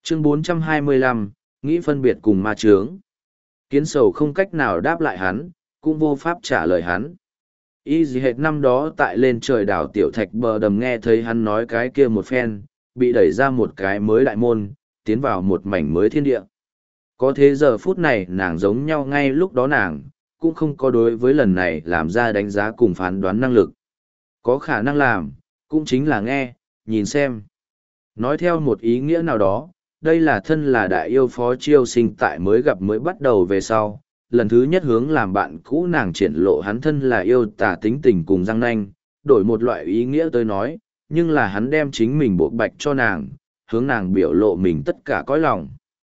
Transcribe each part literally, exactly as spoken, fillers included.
Chương bốn trăm hai mươi lăm, nghĩ phân biệt cùng ma chướng. Kiến sầu không cách nào đáp lại hắn, cũng vô pháp trả lời hắn. Y gì hệt năm đó tại lên trời đảo Tiểu Thạch bờ đầm nghe thấy hắn nói cái kia một phen, bị đẩy ra một cái mới đại môn, tiến vào một mảnh mới thiên địa. Có thế giờ phút này nàng giống nhau ngay lúc đó nàng, cũng không có đối với lần này làm ra đánh giá cùng phán đoán năng lực. Có khả năng làm, cũng chính là nghe, nhìn xem. Nói theo một ý nghĩa nào đó, đây là thân là đại yêu Phó Chiêu Sinh tại mới gặp mới bắt đầu về sau, lần thứ nhất hướng làm bạn cũ nàng triển lộ hắn thân là yêu tà tính tình cùng răng nanh, đổi một loại ý nghĩa tới nói, nhưng là hắn đem chính mình buộc bạch cho nàng, hướng nàng biểu lộ mình tất cả cõi lòng.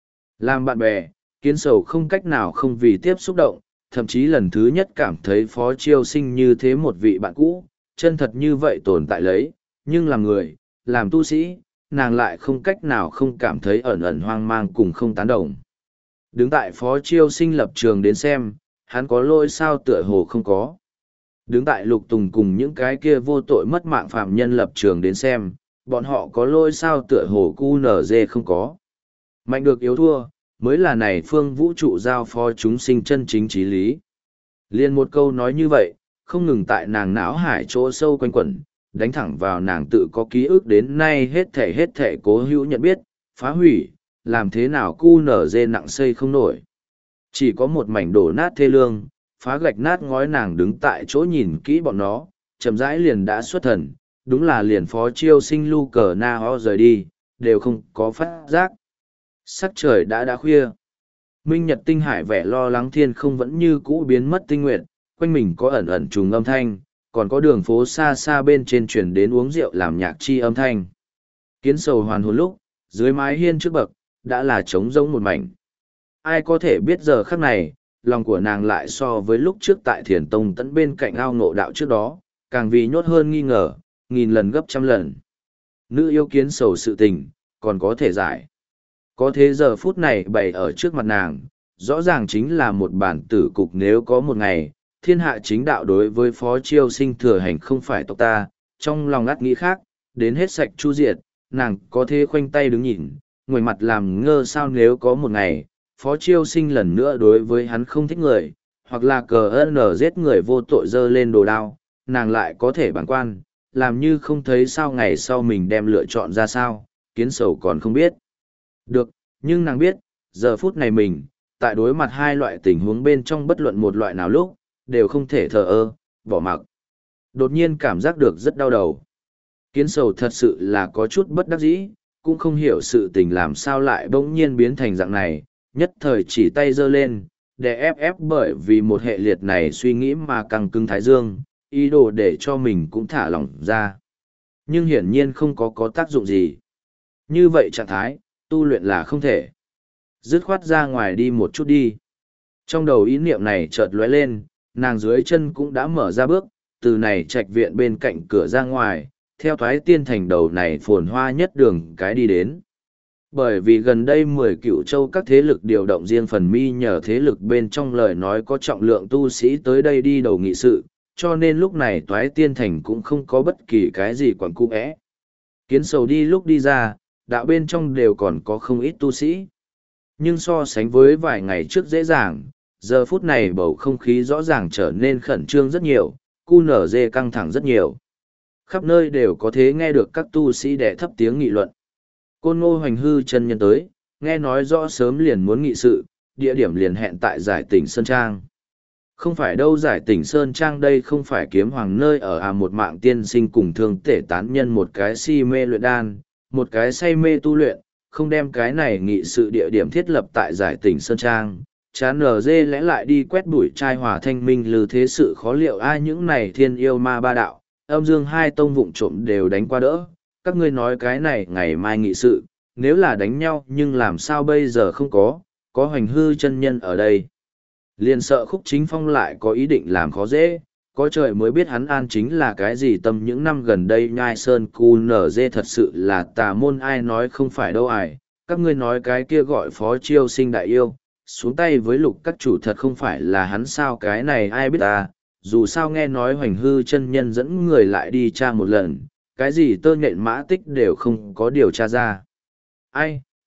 Làm bạn bè, Kiến sầu không cách nào không vì tiếp xúc động, thậm chí lần thứ nhất cảm thấy Phó Chiêu Sinh như thế một vị bạn cũ, chân thật như vậy tồn tại lấy, nhưng làm người, làm tu sĩ, nàng lại không cách nào không cảm thấy ẩn ẩn hoang mang cùng không tán đồng. Đứng tại Phó Chiêu Sinh lập trường đến xem, hắn có lỗi sao tựa hồ không có. Đứng tại Lục Tùng cùng những cái kia vô tội mất mạng phạm nhân lập trường đến xem, bọn họ có lỗi sao tựa hồ cu nở dê không có. Mạnh được yếu thua, mới là này phương vũ trụ giao phó chúng sinh chân chính trí lý. Liên một câu nói như vậy, không ngừng tại nàng não hải chỗ sâu quanh quẩn, đánh thẳng vào nàng tự có ký ức đến nay hết thể hết thể cố hữu nhận biết, phá hủy, làm thế nào cu nở dê nặng xây không nổi. Chỉ có một mảnh đổ nát thê lương, phá gạch nát ngói nàng đứng tại chỗ nhìn kỹ bọn nó, chậm rãi liền đã xuất thần, đúng là liền Phó Chiêu Sinh lu cờ na ho rời đi, đều không có phát giác. Sắc trời đã đã khuya. Minh nhật tinh hải vẻ lo lắng thiên không vẫn như cũ biến mất tinh nguyện, quanh mình có ẩn ẩn trùng âm thanh, còn có đường phố xa xa bên trên chuyển đến uống rượu làm nhạc chi âm thanh. Kiến sầu hoàn hồn lúc, dưới mái hiên trước bậc, đã là trống rỗng một mảnh. Ai có thể biết giờ khắc này, lòng của nàng lại so với lúc trước tại thiền tông tận bên cạnh ao ngộ đạo trước đó, càng vì nhốt hơn nghi ngờ, nghìn lần gấp trăm lần. Nữ yêu kiến sầu sự tình, còn có thể giải. Có thế giờ phút này bày ở trước mặt nàng, rõ ràng chính là một bản tử cục nếu có một ngày, thiên hạ chính đạo đối với Phó Chiêu Sinh thừa hành không phải tộc ta, trong lòng ngắt nghĩ khác, đến hết sạch chu diệt, nàng có thế khoanh tay đứng nhìn, ngoảnh mặt làm ngơ sao nếu có một ngày, Phó Chiêu Sinh lần nữa đối với hắn không thích người, hoặc là cờ ơn giết người vô tội dơ lên đồ đao, nàng lại có thể bản quan, làm như không thấy sao ngày sau mình đem lựa chọn ra sao, kiến sầu còn không biết. Được, nhưng nàng biết, giờ phút này mình, tại đối mặt hai loại tình huống bên trong bất luận một loại nào lúc, đều không thể thờ ơ, bỏ mặc. Đột nhiên cảm giác được rất đau đầu. Kiến sầu thật sự là có chút bất đắc dĩ, cũng không hiểu sự tình làm sao lại bỗng nhiên biến thành dạng này, nhất thời chỉ tay giơ lên, để ép ép bởi vì một hệ liệt này suy nghĩ mà căng cứng thái dương, ý đồ để cho mình cũng thả lỏng ra. Nhưng hiển nhiên không có có tác dụng gì. Như vậy trạng thái, tu luyện là không thể. Dứt khoát ra ngoài đi một chút đi. Trong đầu ý niệm này chợt lóe lên, nàng dưới chân cũng đã mở ra bước, từ này trạch viện bên cạnh cửa ra ngoài, theo thoái tiên thành đầu này phồn hoa nhất đường cái đi đến. Bởi vì gần đây mười cựu châu các thế lực điều động riêng phần mi nhờ thế lực bên trong lời nói có trọng lượng tu sĩ tới đây đi đầu nghị sự, cho nên lúc này toái tiên thành cũng không có bất kỳ cái gì quẩn cung ẽ. Kiến sầu đi lúc đi ra, đạo bên trong đều còn có không ít tu sĩ. Nhưng so sánh với vài ngày trước dễ dàng, giờ phút này bầu không khí rõ ràng trở nên khẩn trương rất nhiều, cu nở dê căng thẳng rất nhiều. Khắp nơi đều có thể nghe được các tu sĩ đẻ thấp tiếng nghị luận. Côn Ngô Hoành Hư chân nhân tới, nghe nói rõ sớm liền muốn nghị sự, địa điểm liền hẹn tại giải tỉnh Sơn Trang. Không phải đâu, giải tỉnh Sơn Trang đây không phải kiếm hoàng nơi ở à, một mạng tiên sinh cùng thương tể tán nhân, một cái si mê luyện đan, một cái say mê tu luyện, không đem cái này nghị sự địa điểm thiết lập tại giải tỉnh Sơn Trang. Chán nở dê lẽ lại đi quét bụi trai hòa thanh minh lư thế sự khó liệu ai những này thiên yêu ma ba đạo, âm dương hai tông vụng trộm đều đánh qua đỡ. Các ngươi nói cái này ngày mai nghị sự, nếu là đánh nhau nhưng làm sao bây giờ không có, có Hoành Hư chân nhân ở đây. Liền sợ Khúc Chính Phong lại có ý định làm khó dễ, có trời mới biết hắn an chính là cái gì tâm những năm gần đây nhai sơn cu nở dê thật sự là tà môn ai nói không phải đâu ải, các ngươi nói cái kia gọi Phó Chiêu Sinh đại yêu, xuống tay với lục các chủ thật không phải là hắn sao cái này ai biết ta, dù sao nghe nói Hoành Hư chân nhân dẫn người lại đi tra một lần, cái gì tơ nhện mã tích đều không có điều tra ra. Ai,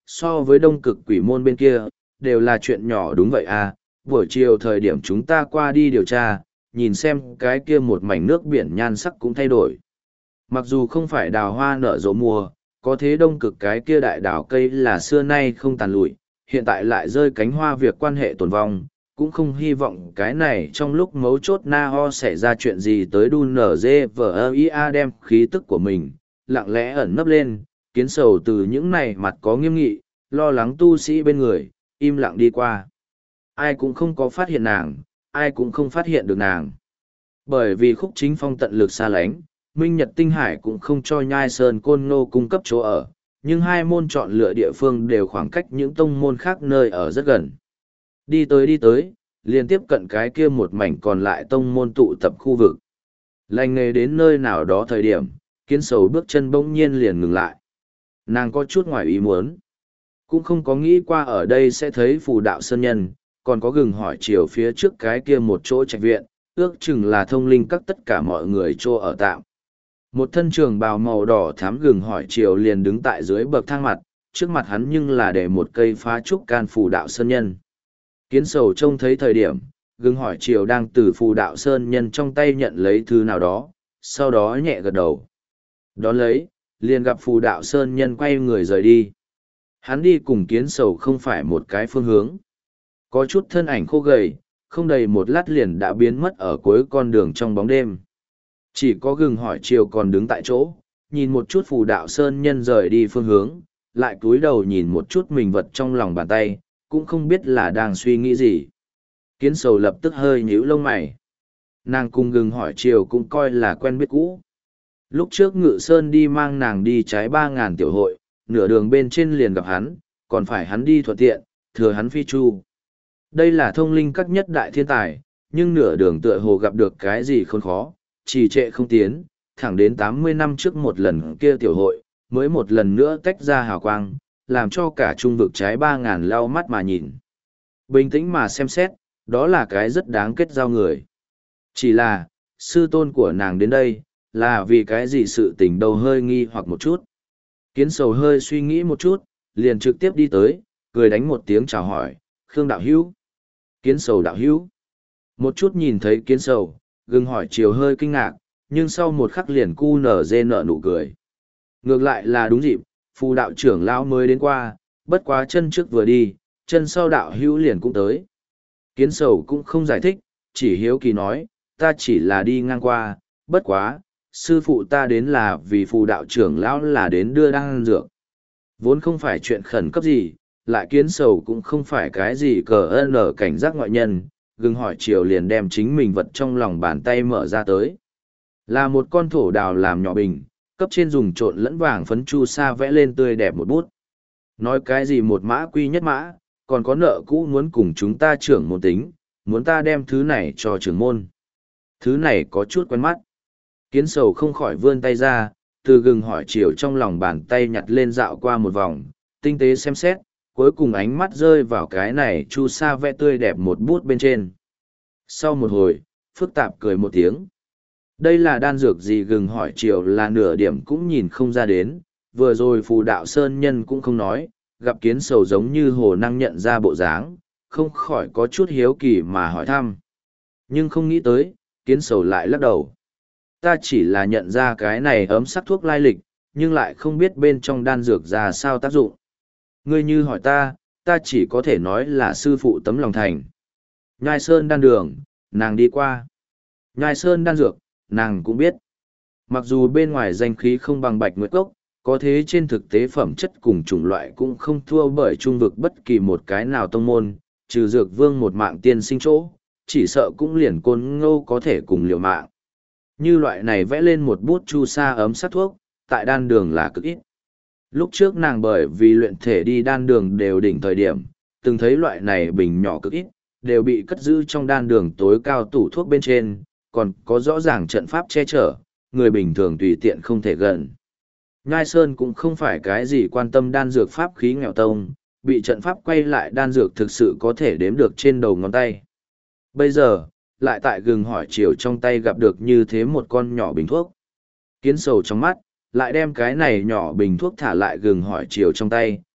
so với đông cực quỷ môn bên kia, đều là chuyện nhỏ đúng vậy à, buổi chiều thời điểm chúng ta qua đi điều tra, nhìn xem cái kia một mảnh nước biển nhan sắc cũng thay đổi. Mặc dù không phải đào hoa nở rộ mùa, có thế đông cực cái kia đại đào cây là xưa nay không tàn lụi, hiện tại lại rơi cánh hoa việc quan hệ tồn vong, cũng không hy vọng cái này trong lúc mấu chốt na ho xảy ra chuyện gì tới đun nở dê vờ ia đem khí tức của mình, lặng lẽ ẩn nấp lên, kiến sầu từ những này mặt có nghiêm nghị, lo lắng tu sĩ bên người, im lặng đi qua. Ai cũng không có phát hiện nàng, ai cũng không phát hiện được nàng. Bởi vì Khúc Chính Phong tận lực xa lánh, Minh Nhật Tinh Hải cũng không cho Nhai Sơn Côn Ngô cung cấp chỗ ở, nhưng hai môn chọn lựa địa phương đều khoảng cách những tông môn khác nơi ở rất gần. Đi tới đi tới, liền tiếp cận cái kia một mảnh còn lại tông môn tụ tập khu vực. Lành nghề đến nơi nào đó thời điểm, kiến sầu bước chân bỗng nhiên liền ngừng lại. Nàng có chút ngoài ý muốn. Cũng không có nghĩ qua ở đây sẽ thấy phù đạo sơn nhân, còn có gừng hỏi chiều phía trước cái kia một chỗ trạch viện, ước chừng là thông linh các tất cả mọi người chỗ ở tạm. Một thân trường bào màu đỏ thám gừng hỏi chiều liền đứng tại dưới bậc thang mặt, trước mặt hắn nhưng là để một cây phá trúc can phù đạo sơn nhân. Kiến sầu trông thấy thời điểm, gừng hỏi chiều đang từ phù đạo sơn nhân trong tay nhận lấy thứ nào đó, sau đó nhẹ gật đầu. Đón lấy, liền gặp phù đạo sơn nhân quay người rời đi. Hắn đi cùng kiến sầu không phải một cái phương hướng. Có chút thân ảnh khô gầy, không đầy một lát liền đã biến mất ở cuối con đường trong bóng đêm. Chỉ có gừng hỏi chiều còn đứng tại chỗ, nhìn một chút phù đạo sơn nhân rời đi phương hướng, lại cúi đầu nhìn một chút mình vật trong lòng bàn tay, cũng không biết là đang suy nghĩ gì. Kiến sầu lập tức hơi nhíu lông mày. Nàng cùng gừng hỏi chiều cũng coi là quen biết cũ. Lúc trước Ngự Sơn đi mang nàng đi trái ba ngàn tiểu hội, nửa đường bên trên liền gặp hắn, còn phải hắn đi thuận tiện, thừa hắn phi chu. Đây là thông linh các nhất đại thiên tài, nhưng nửa đường tựa hồ gặp được cái gì khốn khó, trì trệ không tiến, thẳng đến tám mươi năm trước một lần kia tiểu hội, mới một lần nữa tách ra hào quang, làm cho cả trung vực trái ba ngàn lau mắt mà nhìn. Bình tĩnh mà xem xét, đó là cái rất đáng kết giao người. Chỉ là, sư tôn của nàng đến đây, là vì cái gì sự tình đầu hơi nghi hoặc một chút. Kiến sầu hơi suy nghĩ một chút, liền trực tiếp đi tới, cười đánh một tiếng chào hỏi, Khương đạo hữu. Kiến sầu đạo hữu. Một chút nhìn thấy kiến sầu, gừng hỏi chiều hơi kinh ngạc, nhưng sau một khắc liền cu nở dê nở nụ cười. Ngược lại là đúng dịp, phù đạo trưởng lão mới đến qua, bất quá chân trước vừa đi, chân sau đạo hữu liền cũng tới. Kiến sầu cũng không giải thích, chỉ hiếu kỳ nói, ta chỉ là đi ngang qua, bất quá, sư phụ ta đến là vì phù đạo trưởng lão là đến đưa đan dược. Vốn không phải chuyện khẩn cấp gì, lại kiến sầu cũng không phải cái gì cờ ơn ở cảnh giác ngoại nhân, gừng hỏi chiều liền đem chính mình vật trong lòng bàn tay mở ra tới. Là một con thổ đào làm nhỏ bình, cấp trên dùng trộn lẫn vàng phấn chu sa vẽ lên tươi đẹp một bút. Nói cái gì một mã quy nhất mã, còn có nợ cũ muốn cùng chúng ta trưởng môn tính, muốn ta đem thứ này cho trưởng môn. Thứ này có chút quen mắt. Kiến sầu không khỏi vươn tay ra, từ gừng hỏi chiều trong lòng bàn tay nhặt lên dạo qua một vòng, tinh tế xem xét, cuối cùng ánh mắt rơi vào cái này chu sa vẽ tươi đẹp một bút bên trên. Sau một hồi, phức tạp cười một tiếng. Đây là đan dược gì gừng hỏi chiều là nửa điểm cũng nhìn không ra đến, vừa rồi phù đạo sơn nhân cũng không nói, gặp kiến sầu giống như hồ năng nhận ra bộ dáng, không khỏi có chút hiếu kỳ mà hỏi thăm. Nhưng không nghĩ tới, kiến sầu lại lắc đầu. Ta chỉ là nhận ra cái này ấm sắc thuốc lai lịch, nhưng lại không biết bên trong đan dược ra sao tác dụng. Ngươi như hỏi ta, ta chỉ có thể nói là sư phụ tấm lòng thành. Nhai Sơn đan đường, nàng đi qua. Nhai Sơn đan dược, nàng cũng biết. Mặc dù bên ngoài danh khí không bằng Bạch Nguyệt Cốc, có thế trên thực tế phẩm chất cùng chủng loại cũng không thua bởi trung vực bất kỳ một cái nào tông môn, trừ dược vương một mạng tiên sinh chỗ, chỉ sợ cũng liền côn ngô có thể cùng liều mạng. Như loại này vẽ lên một bút chu sa ấm sắc thuốc, tại đan đường là cực ít. Lúc trước nàng bởi vì luyện thể đi đan đường đều đỉnh thời điểm, từng thấy loại này bình nhỏ cực ít, đều bị cất giữ trong đan đường tối cao tủ thuốc bên trên, còn có rõ ràng trận pháp che chở, người bình thường tùy tiện không thể gần. Nhai Sơn cũng không phải cái gì quan tâm đan dược pháp khí nghèo tông, bị trận pháp quay lại đan dược thực sự có thể đếm được trên đầu ngón tay. Bây giờ, lại tại gừng hỏi chiều trong tay gặp được như thế một con nhỏ bình thuốc. Kiến sầu trong mắt, lại đem cái này nhỏ bình thuốc thả lại gừng hỏi chiều trong tay,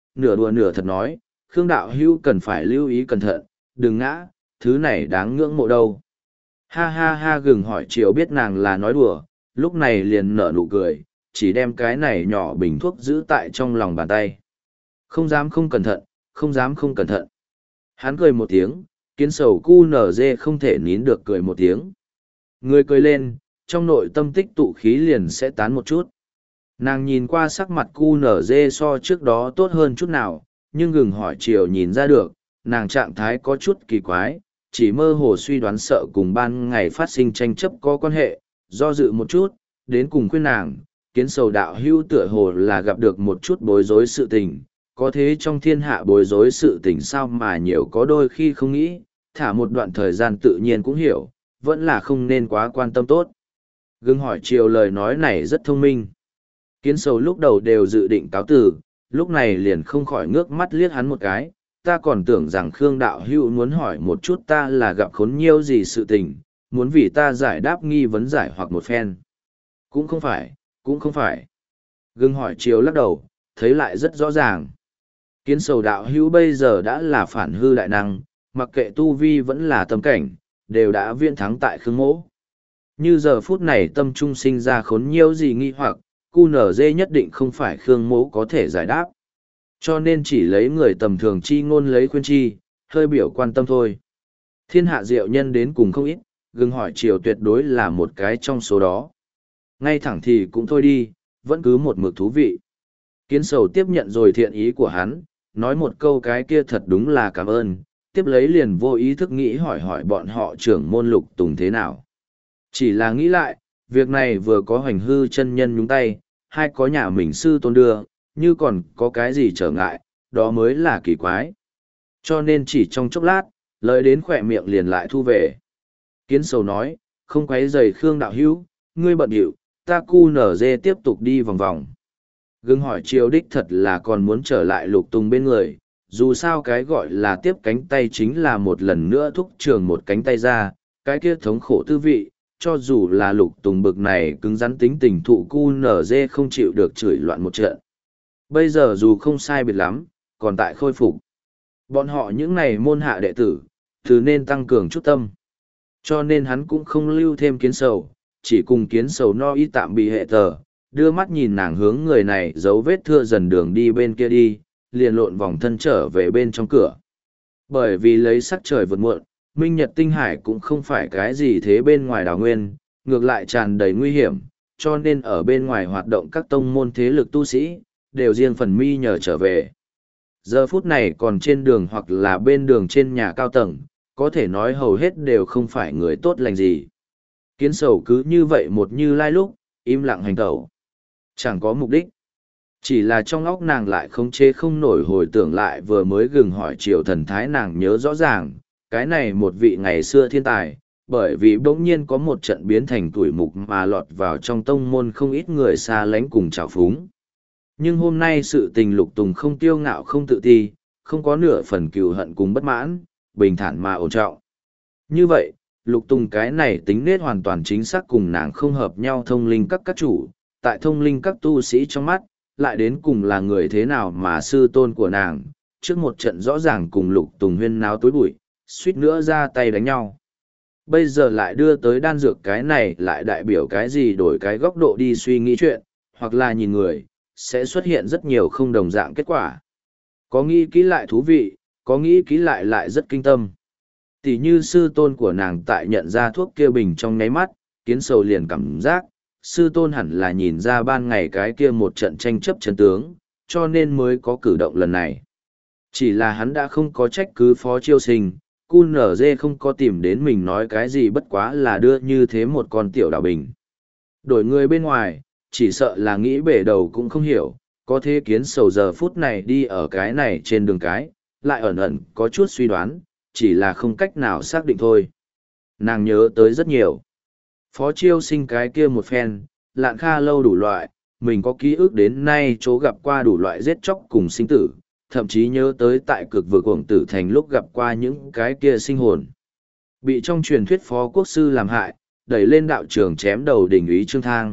nửa đùa nửa thật nói, Khương đạo hữu cần phải lưu ý cẩn thận, đừng ngã, thứ này đáng ngưỡng mộ đâu. Ha ha ha, gừng hỏi chiều biết nàng là nói đùa, lúc này liền nở nụ cười, chỉ đem cái này nhỏ bình thuốc giữ tại trong lòng bàn tay. Không dám không cẩn thận, không dám không cẩn thận. Hắn cười một tiếng, kiến sầu cu nở dê không thể nín được cười một tiếng. Người cười lên, trong nội tâm tích tụ khí liền sẽ tán một chút. Nàng nhìn qua sắc mặt cu nở dê so trước đó tốt hơn chút nào, nhưng gừng hỏi chiều nhìn ra được, nàng trạng thái có chút kỳ quái, chỉ mơ hồ suy đoán sợ cùng ban ngày phát sinh tranh chấp có quan hệ, do dự một chút, đến cùng khuyên nàng, kiến sầu đạo hưu tựa hồ là gặp được một chút bối rối sự tình, có thế trong thiên hạ bối rối sự tình sao mà nhiều có đôi khi không nghĩ, thả một đoạn thời gian tự nhiên cũng hiểu, vẫn là không nên quá quan tâm tốt. Gừng hỏi chiều lời nói này rất thông minh. Kiến sầu lúc đầu đều dự định cáo từ, lúc này liền không khỏi ngước mắt liếc hắn một cái, ta còn tưởng rằng Khương đạo hữu muốn hỏi một chút ta là gặp khốn nhiêu gì sự tình, muốn vì ta giải đáp nghi vấn giải hoặc một phen. Cũng không phải, cũng không phải. Gừng hỏi chiều lắc đầu, thấy lại rất rõ ràng. Kiến sầu đạo hữu bây giờ đã là phản hư đại năng, mặc kệ tu vi vẫn là tâm cảnh, đều đã viễn thắng tại Khương mỗ. Như giờ phút này tâm trung sinh ra khốn nhiêu gì nghi hoặc, cu nở dê nhất định không phải Khương mỗ có thể giải đáp. Cho nên chỉ lấy người tầm thường chi ngôn lấy khuyên chi, hơi biểu quan tâm thôi. Thiên hạ diệu nhân đến cùng không ít, gừng hỏi chiều tuyệt đối là một cái trong số đó. Ngay thẳng thì cũng thôi đi, vẫn cứ một mực thú vị. Kiến sầu tiếp nhận rồi thiện ý của hắn, nói một câu cái kia thật đúng là cảm ơn, tiếp lấy liền vô ý thức nghĩ hỏi hỏi bọn họ trưởng môn Lục Tùng thế nào. Chỉ là nghĩ lại, việc này vừa có hoành hư chân nhân nhúng tay, hai có nhà mình sư tôn đưa, như còn có cái gì trở ngại, đó mới là kỳ quái. Cho nên chỉ trong chốc lát, lời đến khỏe miệng liền lại thu về. Kiến sầu nói, không quấy rầy Khương đạo hữu, ngươi bận điệu, ta cu nở dê tiếp tục đi vòng vòng. Gừng hỏi chiều đích thật là còn muốn trở lại Lục Tùng bên người, dù sao cái gọi là tiếp cánh tay chính là một lần nữa thúc trường một cánh tay ra, cái kia thống khổ tư vị, cho dù là Lục Tùng bực này cứng rắn tính tình thụ cu nở dê không chịu được chửi loạn một trận. Bây giờ dù không sai biệt lắm, còn tại khôi phục. Bọn họ những này môn hạ đệ tử, thứ nên tăng cường chút tâm. Cho nên hắn cũng không lưu thêm kiến sầu, chỉ cùng kiến sầu no y tạm bị hệ tờ, đưa mắt nhìn nàng hướng người này dấu vết thưa dần đường đi bên kia đi, liền lộn vòng thân trở về bên trong cửa. Bởi vì lấy sắc trời vượt muộn, Minh Nhật Tinh Hải cũng không phải cái gì thế bên ngoài đảo nguyên, ngược lại tràn đầy nguy hiểm, cho nên ở bên ngoài hoạt động các tông môn thế lực tu sĩ, đều riêng phần mi nhờ trở về. Giờ phút này còn trên đường hoặc là bên đường trên nhà cao tầng, có thể nói hầu hết đều không phải người tốt lành gì. Kiến sầu cứ như vậy một như lai lúc, im lặng hành tẩu. Chẳng có mục đích. Chỉ là trong óc nàng lại không chế không nổi hồi tưởng lại vừa mới gừng hỏi triều thần thái nàng nhớ rõ ràng, cái này một vị ngày xưa thiên tài, bởi vì bỗng nhiên có một trận biến thành tuổi mục mà lọt vào trong tông môn không ít người xa lánh cùng trào phúng. Nhưng hôm nay sự tình Lục Tùng không tiêu ngạo không tự ti, không có nửa phần cừu hận cùng bất mãn, bình thản mà ổn trọng. Như vậy, Lục Tùng cái này tính nết hoàn toàn chính xác cùng nàng không hợp nhau thông linh các các chủ, tại thông linh các tu sĩ trong mắt, lại đến cùng là người thế nào mà sư tôn của nàng, trước một trận rõ ràng cùng Lục Tùng huyên náo tối bụi, suýt nữa ra tay đánh nhau. Bây giờ lại đưa tới đan dược cái này lại đại biểu cái gì đổi cái góc độ đi suy nghĩ chuyện, hoặc là nhìn người, sẽ xuất hiện rất nhiều không đồng dạng kết quả. Có nghĩ kỹ lại thú vị, có nghĩ kỹ lại lại rất kinh tâm. Tỷ như sư tôn của nàng tại nhận ra thuốc kia bình trong nháy mắt, kiến sầu liền cảm giác, sư tôn hẳn là nhìn ra ban ngày cái kia một trận tranh chấp chân tướng, cho nên mới có cử động lần này. Chỉ là hắn đã không có trách cứ phó chiêu sinh, cu nở dê không có tìm đến mình nói cái gì bất quá là đưa như thế một con tiểu đào bình. Đổi người bên ngoài, chỉ sợ là nghĩ bể đầu cũng không hiểu, có thế kiến sầu giờ phút này đi ở cái này trên đường cái, lại ẩn ẩn có chút suy đoán, chỉ là không cách nào xác định thôi. Nàng nhớ tới rất nhiều. Phó chiêu sinh cái kia một phen, lạn kha lâu đủ loại, mình có ký ức đến nay chỗ gặp qua đủ loại giết chóc cùng sinh tử, thậm chí nhớ tới tại cực vực cuồng tử thành lúc gặp qua những cái kia sinh hồn. Bị trong truyền thuyết phó quốc sư làm hại, đẩy lên đạo trường chém đầu đỉnh úy Trương Thang,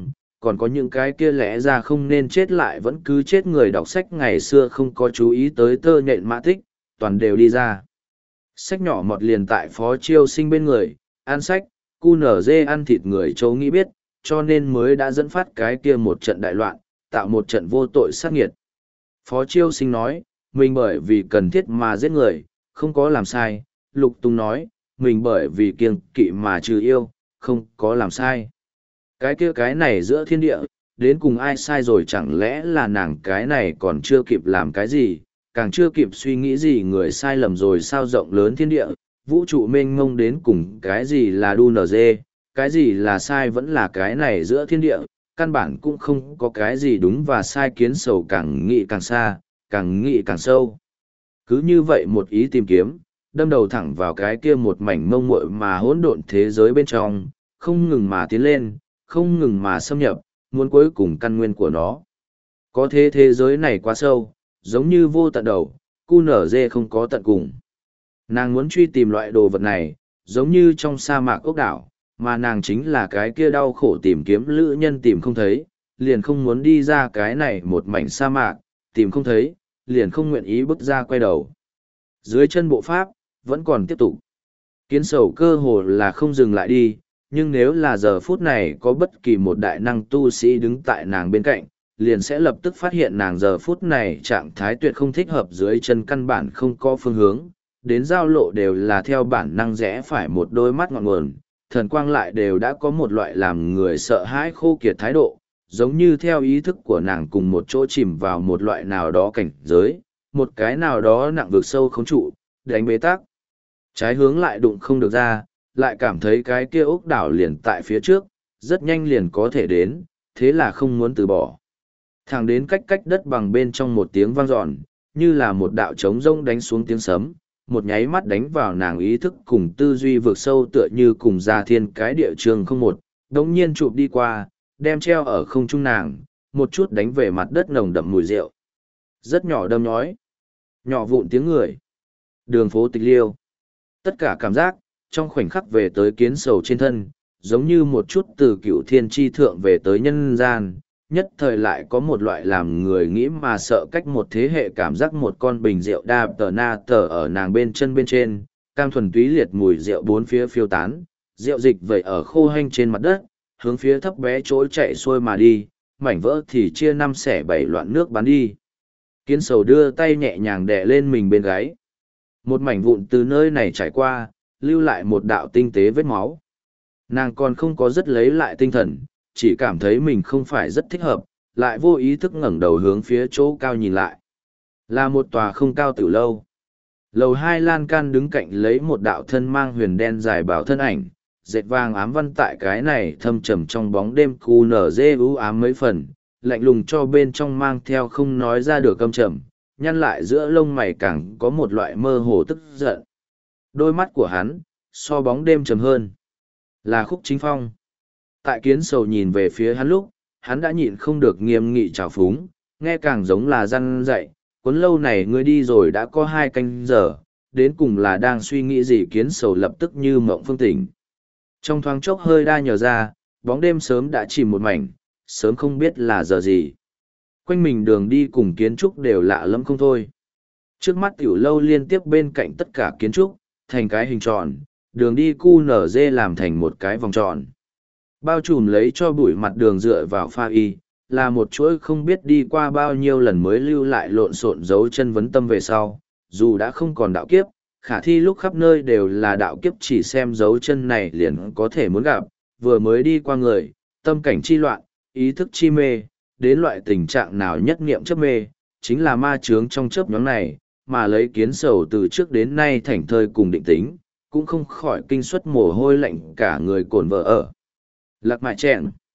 còn có những cái kia lẽ ra không nên chết lại vẫn cứ chết người đọc sách ngày xưa không có chú ý tới tơ nhện mã tích, toàn đều đi ra. Sách nhỏ mọt liền tại Phó Chiêu Sinh bên người, ăn sách, cu nở dê ăn thịt người Châu nghĩ biết, cho nên mới đã dẫn phát cái kia một trận đại loạn, tạo một trận vô tội sát nghiệt. Phó Chiêu Sinh nói, mình bởi vì cần thiết mà giết người, không có làm sai. Lục Tùng nói, mình bởi vì kiêng kỵ mà trừ yêu, không có làm sai. Cái kia cái này giữa thiên địa, đến cùng ai sai rồi chẳng lẽ là nàng cái này còn chưa kịp làm cái gì, càng chưa kịp suy nghĩ gì người sai lầm rồi sao rộng lớn thiên địa, vũ trụ mênh mông đến cùng cái gì là đu nở dê, cái gì là sai vẫn là cái này giữa thiên địa, căn bản cũng không có cái gì đúng và sai kiến sầu càng nghĩ càng xa, càng nghĩ càng sâu. Cứ như vậy một ý tìm kiếm, đâm đầu thẳng vào cái kia một mảnh mông muội mà hỗn độn thế giới bên trong, không ngừng mà tiến lên, không ngừng mà xâm nhập, muốn cuối cùng căn nguyên của nó. Có thế thế giới này quá sâu, giống như vô tận đầu, cu nở dê không có tận cùng. Nàng muốn truy tìm loại đồ vật này, giống như trong sa mạc ốc đảo, mà nàng chính là cái kia đau khổ tìm kiếm lữ nhân tìm không thấy, liền không muốn đi ra cái này một mảnh sa mạc, tìm không thấy, liền không nguyện ý bước ra quay đầu. Dưới chân bộ pháp, vẫn còn tiếp tục. Kiến sầu cơ hồ là không dừng lại đi, nhưng nếu là giờ phút này có bất kỳ một đại năng tu sĩ đứng tại nàng bên cạnh, liền sẽ lập tức phát hiện nàng giờ phút này trạng thái tuyệt không thích hợp, dưới chân căn bản không có phương hướng, đến giao lộ đều là theo bản năng rẽ phải một đôi mắt ngọn nguồn, thần quang lại đều đã có một loại làm người sợ hãi khô kiệt thái độ, giống như theo ý thức của nàng cùng một chỗ chìm vào một loại nào đó cảnh giới, một cái nào đó nặng vực sâu khống trụ, đánh bế tắc. Trái hướng lại đụng không được ra, lại cảm thấy cái kia ốc đảo liền tại phía trước, rất nhanh liền có thể đến, thế là không muốn từ bỏ. Thẳng đến cách cách đất bằng bên trong một tiếng vang dọn, như là một đạo trống rông đánh xuống tiếng sấm, một nháy mắt đánh vào nàng ý thức cùng tư duy vượt sâu tựa như cùng ra thiên cái địa trường không một, đống nhiên chụp đi qua, đem treo ở không trung nàng, một chút đánh về mặt đất nồng đậm mùi rượu. Rất nhỏ đâm nhói, nhỏ vụn tiếng người, đường phố tịch liêu. Tất cả cảm giác, trong khoảnh khắc về tới kiến sầu trên thân, giống như một chút từ cựu thiên tri thượng về tới nhân gian, nhất thời lại có một loại làm người nghĩ mà sợ cách một thế hệ cảm giác một con bình rượu đa tờ na tờ ở nàng bên chân bên trên, cam thuần túy liệt mùi rượu bốn phía phiêu tán, rượu dịch vẩy ở khô hanh trên mặt đất, hướng phía thấp bé trỗi chạy xuôi mà đi, mảnh vỡ thì chia năm xẻ bảy loạn nước bắn đi. Kiến sầu đưa tay nhẹ nhàng đè lên mình bên gáy. Một mảnh vụn từ nơi này trải qua, lưu lại một đạo tinh tế vết máu. Nàng còn không có rất lấy lại tinh thần, chỉ cảm thấy mình không phải rất thích hợp, lại vô ý thức ngẩng đầu hướng phía chỗ cao nhìn lại. Là một tòa không cao tiểu lâu. Lầu hai lan can đứng cạnh lấy một đạo thân mang huyền đen dài bảo thân ảnh, dệt vàng ám văn tại cái này thâm trầm trong bóng đêm cu nở dê ưu ám mấy phần, lạnh lùng cho bên trong mang theo không nói ra được căm trầm, nhăn lại giữa lông mày càng có một loại mơ hồ tức giận. Đôi mắt của hắn, so bóng đêm trầm hơn. Là Khúc Chính Phong. Tại kiến sầu nhìn về phía hắn lúc, hắn đã nhịn không được nghiêm nghị trào phúng, nghe càng giống là răn dạy, cuốn lâu này ngươi đi rồi đã có hai canh giờ, đến cùng là đang suy nghĩ gì. Kiến sầu lập tức như mộng phương tỉnh. Trong thoáng chốc hơi đa nhờ ra, bóng đêm sớm đã chìm một mảnh, sớm không biết là giờ gì. Quanh mình đường đi cùng kiến trúc đều lạ lẫm không thôi. Trước mắt tiểu lâu liên tiếp bên cạnh tất cả kiến trúc, thành cái hình tròn, đường đi cu nở dê làm thành một cái vòng tròn. Bao trùm lấy cho bụi mặt đường dựa vào pha y, là một chuỗi không biết đi qua bao nhiêu lần mới lưu lại lộn xộn dấu chân vấn tâm về sau, dù đã không còn đạo kiếp, khả thi lúc khắp nơi đều là đạo kiếp, chỉ xem dấu chân này liền có thể muốn gặp, vừa mới đi qua người, tâm cảnh chi loạn, ý thức chi mê, đến loại tình trạng nào nhất niệm chấp mê, chính là ma chướng trong chớp nhóm này, mà lấy kiến sầu từ trước đến nay thảnh thơi cùng định tính, cũng không khỏi kinh suất mồ hôi lạnh cả người cồn vợ ở. Lạc mại chẹn.